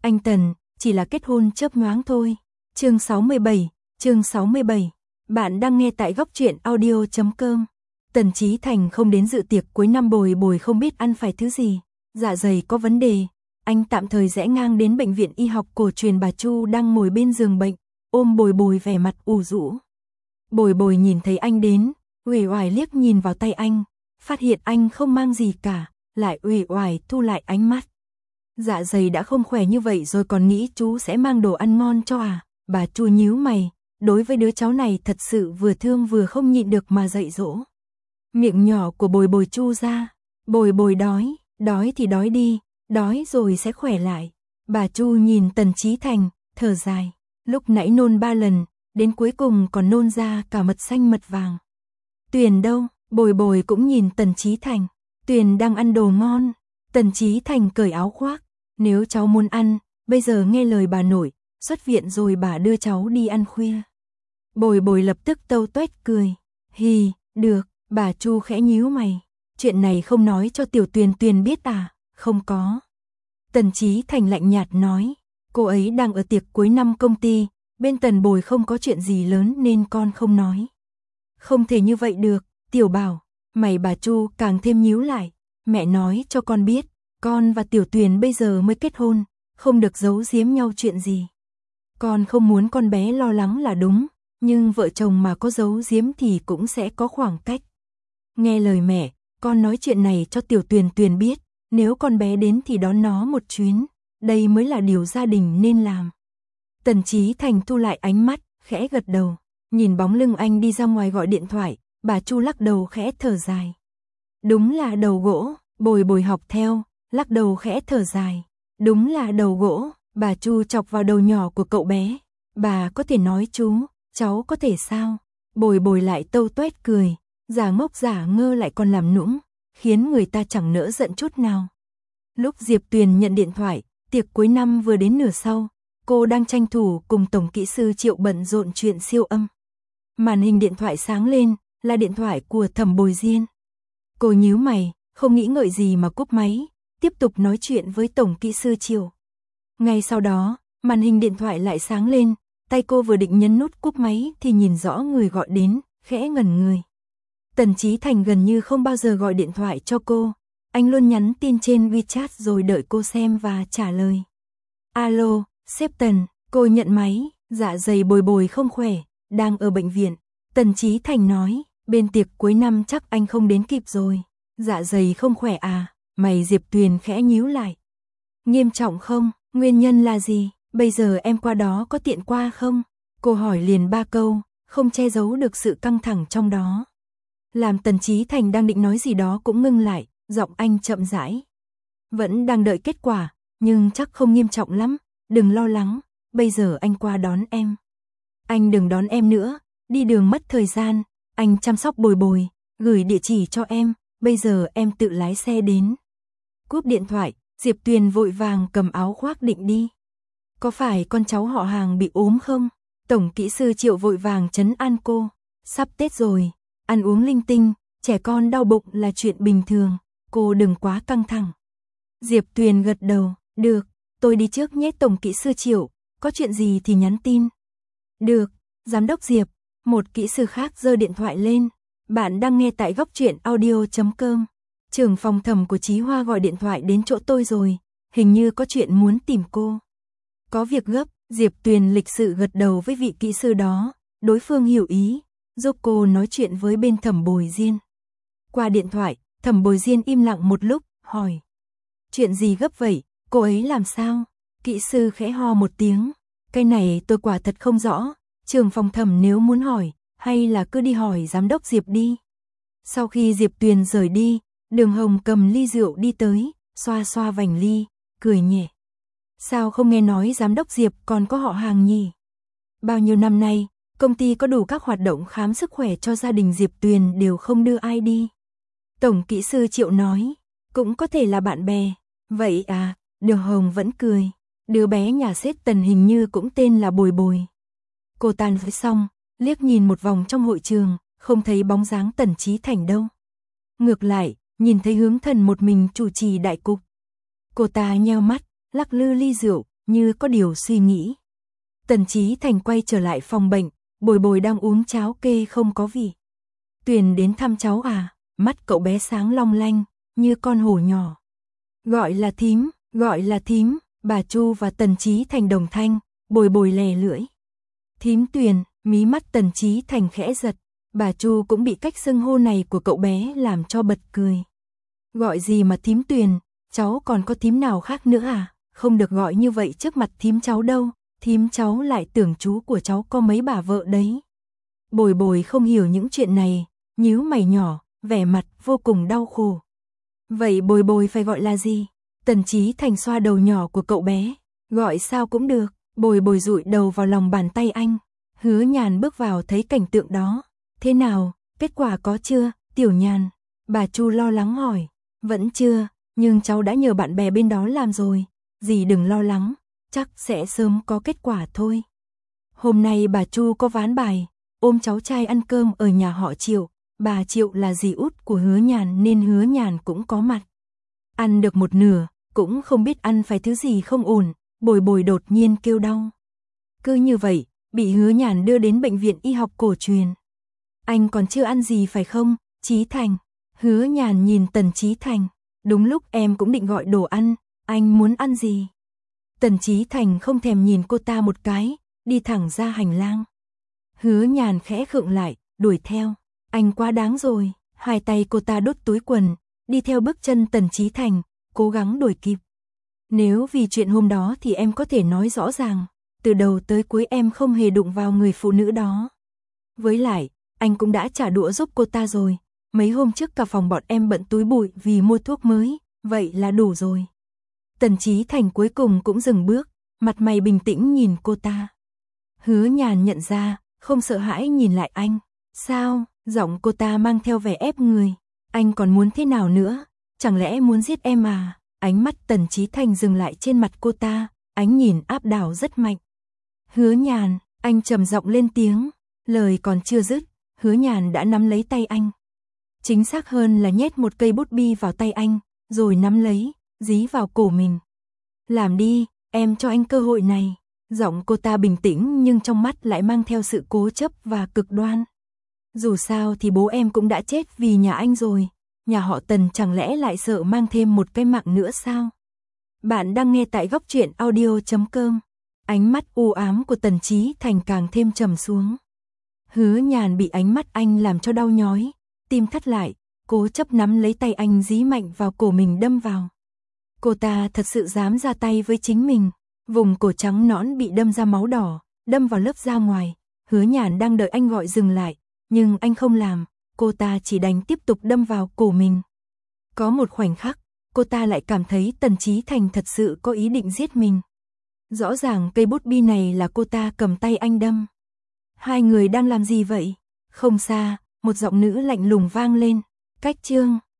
Anh Tần, chỉ là kết hôn chớp nhoáng thôi. Chương 67. Bạn đang nghe tại góc truyện audio.com. Tần Chí Thành không đến dự tiệc cuối năm, Bồi Bồi không biết ăn phải thứ gì, dạ dày có vấn đề. Anh tạm thời rẽ ngang đến bệnh viện y học cổ truyền, bà Chu đang ngồi bên giường bệnh, ôm Bồi Bồi vẻ mặt ủ rũ. Bồi Bồi nhìn thấy anh đến, uể oải liếc nhìn vào tay anh, phát hiện anh không mang gì cả, lại uể oải thu lại ánh mắt. Dạ dày đã không khỏe như vậy rồi còn nghĩ chú sẽ mang đồ ăn ngon cho à? Bà Chu nhíu mày, đối với đứa cháu này thật sự vừa thương vừa không nhịn được mà dạy dỗ. Miệng nhỏ của Bồi Bồi chu ra, Bồi Bồi đói thì đói đi, đói rồi sẽ khỏe lại. Bà Chu nhìn Tần Chí Thành, thở dài, lúc nãy nôn 3 lần, đến cuối cùng còn nôn ra cả mật xanh mật vàng. Tuyền đâu? Bồi Bồi cũng nhìn Tần Chí Thành, Tuyền đang ăn đồ ngon. Tần Chí Thành cởi áo khoác, nếu cháu muốn ăn, bây giờ nghe lời bà nội, xuất viện rồi bà đưa cháu đi ăn khuya. Bồi Bồi lập tức tâu tuét cười, hì, được. Bà Chu khẽ nhíu mày, chuyện này không nói cho tiểu Tuyền Tuyền biết à? Không có. Tần Chí Thành lạnh nhạt nói, cô ấy đang ở tiệc cuối năm công ty, bên Tần Bồi không có chuyện gì lớn nên con không nói. Không thể như vậy được, Tiểu Bảo. Mày bà Chu càng thêm nhíu lại, mẹ nói cho con biết, con và tiểu Tuyền bây giờ mới kết hôn, không được giấu giếm nhau chuyện gì. Con không muốn con bé lo lắng là đúng, nhưng vợ chồng mà có giấu giếm thì cũng sẽ có khoảng cách. Nghe lời mẹ, con nói chuyện này cho tiểu Tuyền Tuyền biết, nếu con bé đến thì đón nó một chuyến, đây mới là điều gia đình nên làm. Tần Chí Thành thu lại ánh mắt, khẽ gật đầu, nhìn bóng lưng anh đi ra ngoài gọi điện thoại, bà Chu lắc đầu khẽ thở dài. Đúng là đầu gỗ. Bồi Bồi học theo, lắc đầu khẽ thở dài. Đúng là đầu gỗ. Bà Chu chọc vào đầu nhỏ của cậu bé. Bà có thể nói chú, cháu có thể sao? Bồi Bồi lại tâu tuét cười, giả ngốc giả ngơ lại còn làm nũng, khiến người ta chẳng nỡ giận chút nào. Lúc Diệp Tuyền nhận điện thoại, tiệc cuối năm vừa đến nửa sau, cô đang tranh thủ cùng tổng kỹ sư Triệu bận rộn chuyện siêu âm. Màn hình điện thoại sáng lên, là điện thoại của Thẩm Bồi Diên. Cô nhíu mày, không nghĩ ngợi gì mà cúp máy, tiếp tục nói chuyện với tổng kỹ sư Triệu. Ngay sau đó, màn hình điện thoại lại sáng lên, tay cô vừa định nhấn nút cúp máy thì nhìn rõ người gọi đến, khẽ ngẩn người. Tần Chí Thành gần như không bao giờ gọi điện thoại cho cô, anh luôn nhắn tin trên WeChat rồi đợi cô xem và trả lời. Alo, sếp Tần, cô nhận máy, dạ dày Bồi Bồi không khỏe, đang ở bệnh viện. Tần Chí Thành nói, bên tiệc cuối năm chắc anh không đến kịp rồi. Dạ dày không khỏe à? Mày Diệp Tuyền khẽ nhíu lại. Nghiêm trọng không? Nguyên nhân là gì? Bây giờ em qua đó có tiện qua không? Cô hỏi liền 3 câu, không che giấu được sự căng thẳng trong đó. Làm Tần Chí Thành đang định nói gì đó cũng ngưng lại, giọng anh chậm rãi. Vẫn đang đợi kết quả, nhưng chắc không nghiêm trọng lắm, đừng lo lắng, bây giờ anh qua đón em. Anh đừng đón em nữa, đi đường mất thời gian, anh chăm sóc Bồi Bồi, gửi địa chỉ cho em, bây giờ em tự lái xe đến. Cúp điện thoại, Diệp Tuyền vội vàng cầm áo khoác định đi. Có phải con cháu họ Hàng bị ốm không? Tổng kỹ sư Triệu vội vàng trấn an cô. Sắp Tết rồi, ăn uống linh tinh, trẻ con đau bụng là chuyện bình thường, cô đừng quá căng thẳng. Diệp Tuyền gật đầu, được, tôi đi trước nhé tổng kỹ sư Triệu, có chuyện gì thì nhắn tin. Được, giám đốc Diệp. Một kỹ sư khác giơ điện thoại lên. Bạn đang nghe tại góc truyện audio.com. Trưởng phòng thẩm của Chí Hoa gọi điện thoại đến chỗ tôi rồi, hình như có chuyện muốn tìm cô. Có việc gấp, Diệp Tuyền lịch sự gật đầu với vị kỹ sư đó, đối phương hiểu ý, giúp cô nói chuyện với bên Thẩm Bồi Diên. Qua điện thoại, Thẩm Bồi Diên im lặng một lúc, hỏi. Chuyện gì gấp vậy, cô ấy làm sao? Kỹ sư khẽ ho một tiếng, cái này tôi quả thật không rõ. Trưởng phòng thẩm nếu muốn hỏi, hay là cứ đi hỏi giám đốc Diệp đi. Sau khi Diệp Tuyền rời đi, Đường Hồng cầm ly rượu đi tới, xoa xoa vành ly, cười nhẹ. Sao không nghe nói giám đốc Diệp còn có họ Hàng nhỉ? Bao nhiêu năm nay, công ty có đủ các hoạt động khám sức khỏe cho gia đình Diệp Tuyền đều không đưa ai đi. Tổng kỹ sư Triệu nói, cũng có thể là bạn bè. Vậy à, Đường Hồng vẫn cười. Đứa bé nhà sếp Tần hình như cũng tên là Bồi Bồi. Cô tan với xong, liếc nhìn một vòng trong hội trường, không thấy bóng dáng Tần Chí Thành đâu. Ngược lại, nhìn thấy Hướng Thần một mình chủ trì đại cục. Cô ta nheo mắt, lắc lư ly rượu, như có điều suy nghĩ. Tần Chí Thành quay trở lại phòng bệnh, Bồi Bồi đang uống cháo kê không có vị. Tuyền đến thăm cháu à? Mắt cậu bé sáng long lanh, như con hổ nhỏ. Gọi là thím, bà Chu và Tần Chí Thành đồng thanh, Bồi Bồi lè lưỡi. Thím Tuyền, mí mắt Tần Chí Thành khẽ giật, bà Chu cũng bị cách xưng hô này của cậu bé làm cho bật cười. Gọi gì mà thím Tuyền, cháu còn có thím nào khác nữa à? Không được gọi như vậy trước mặt thím cháu đâu, thím cháu lại tưởng chú của cháu có mấy bà vợ đấy. Bồi Bồi không hiểu những chuyện này, nhíu mày nhỏ, vẻ mặt vô cùng đau khổ. Vậy Bồi Bồi phải gọi là gì? Tần Chí Thành xoa đầu nhỏ của cậu bé, gọi sao cũng được. Bồi Bồi dụi đầu vào lòng bàn tay anh. Hứa Nhàn bước vào thấy cảnh tượng đó. Thế nào, kết quả có chưa, Tiểu Nhàn? Bà Chu lo lắng hỏi. Vẫn chưa, nhưng cháu đã nhờ bạn bè bên đó làm rồi. Dì đừng lo lắng, chắc sẽ sớm có kết quả thôi. Hôm nay bà Chu có ván bài, ôm cháu trai ăn cơm ở nhà họ Triệu. Bà Triệu là dì út của Hứa Nhàn nên Hứa Nhàn cũng có mặt. Ăn được một nửa, cũng không biết ăn phải thứ gì không ổn, Bồi Bồi đột nhiên kêu đau. Cứ như vậy, bị Hứa Nhàn đưa đến bệnh viện y học cổ truyền. Anh còn chưa ăn gì phải không, Chí Thành? Hứa Nhàn nhìn Tần Chí Thành. Đúng lúc em cũng định gọi đồ ăn, anh muốn ăn gì? Tần Chí Thành không thèm nhìn cô ta một cái, đi thẳng ra hành lang. Hứa Nhàn khẽ khựng lại, đuổi theo. Anh quá đáng rồi. Hai tay cô ta đút túi quần, đi theo bước chân Tần Chí Thành, cố gắng đuổi kịp. Nếu vì chuyện hôm đó thì em có thể nói rõ ràng, từ đầu tới cuối em không hề đụng vào người phụ nữ đó. Với lại, anh cũng đã trả đũa giúp cô ta rồi. Mấy hôm trước cả phòng bọn em bận túi bụi vì mua thuốc mới, vậy là đủ rồi. Tần Chí Thành cuối cùng cũng dừng bước, mặt mày bình tĩnh nhìn cô ta. Hứa Nhàn nhận ra, không sợ hãi nhìn lại anh. Sao? Giọng cô ta mang theo vẻ ép người. Anh còn muốn thế nào nữa? Chẳng lẽ muốn giết em à? Ánh mắt Tần Chí Thành dừng lại trên mặt cô ta, ánh nhìn áp đảo rất mạnh. Hứa Nhàn, anh trầm giọng lên tiếng. Lời còn chưa dứt, Hứa Nhàn đã nắm lấy tay anh. Chính xác hơn là nhét một cây bút bi vào tay anh, rồi nắm lấy, dí vào cổ mình. Làm đi, em cho anh cơ hội này. Giọng cô ta bình tĩnh nhưng trong mắt lại mang theo sự cố chấp và cực đoan. Dù sao thì bố em cũng đã chết vì nhà anh rồi. Nhà họ Tần chẳng lẽ lại sợ mang thêm một cái mạng nữa sao? Bạn đang nghe tại góc truyện audio.com. Ánh mắt u ám của Tần Chí Thành càng thêm trầm xuống. Hứa Nhàn bị ánh mắt anh làm cho đau nhói, tim thắt lại, cố chấp nắm lấy tay anh dí mạnh vào cổ mình đâm vào. Cô ta thật sự dám ra tay với chính mình. Vùng cổ trắng nõn bị đâm ra máu đỏ, đâm vào lớp da ngoài. Hứa Nhàn đang đợi anh gọi dừng lại, nhưng anh không làm, cô ta chỉ đành tiếp tục đâm vào cổ mình. Có một khoảnh khắc, cô ta lại cảm thấy Tần Chí Thành thật sự có ý định giết mình. Rõ ràng cây bút bi này là cô ta cầm tay anh đâm. Hai người đang làm gì vậy? Không xa, một giọng nữ lạnh lùng vang lên. Cách Trương,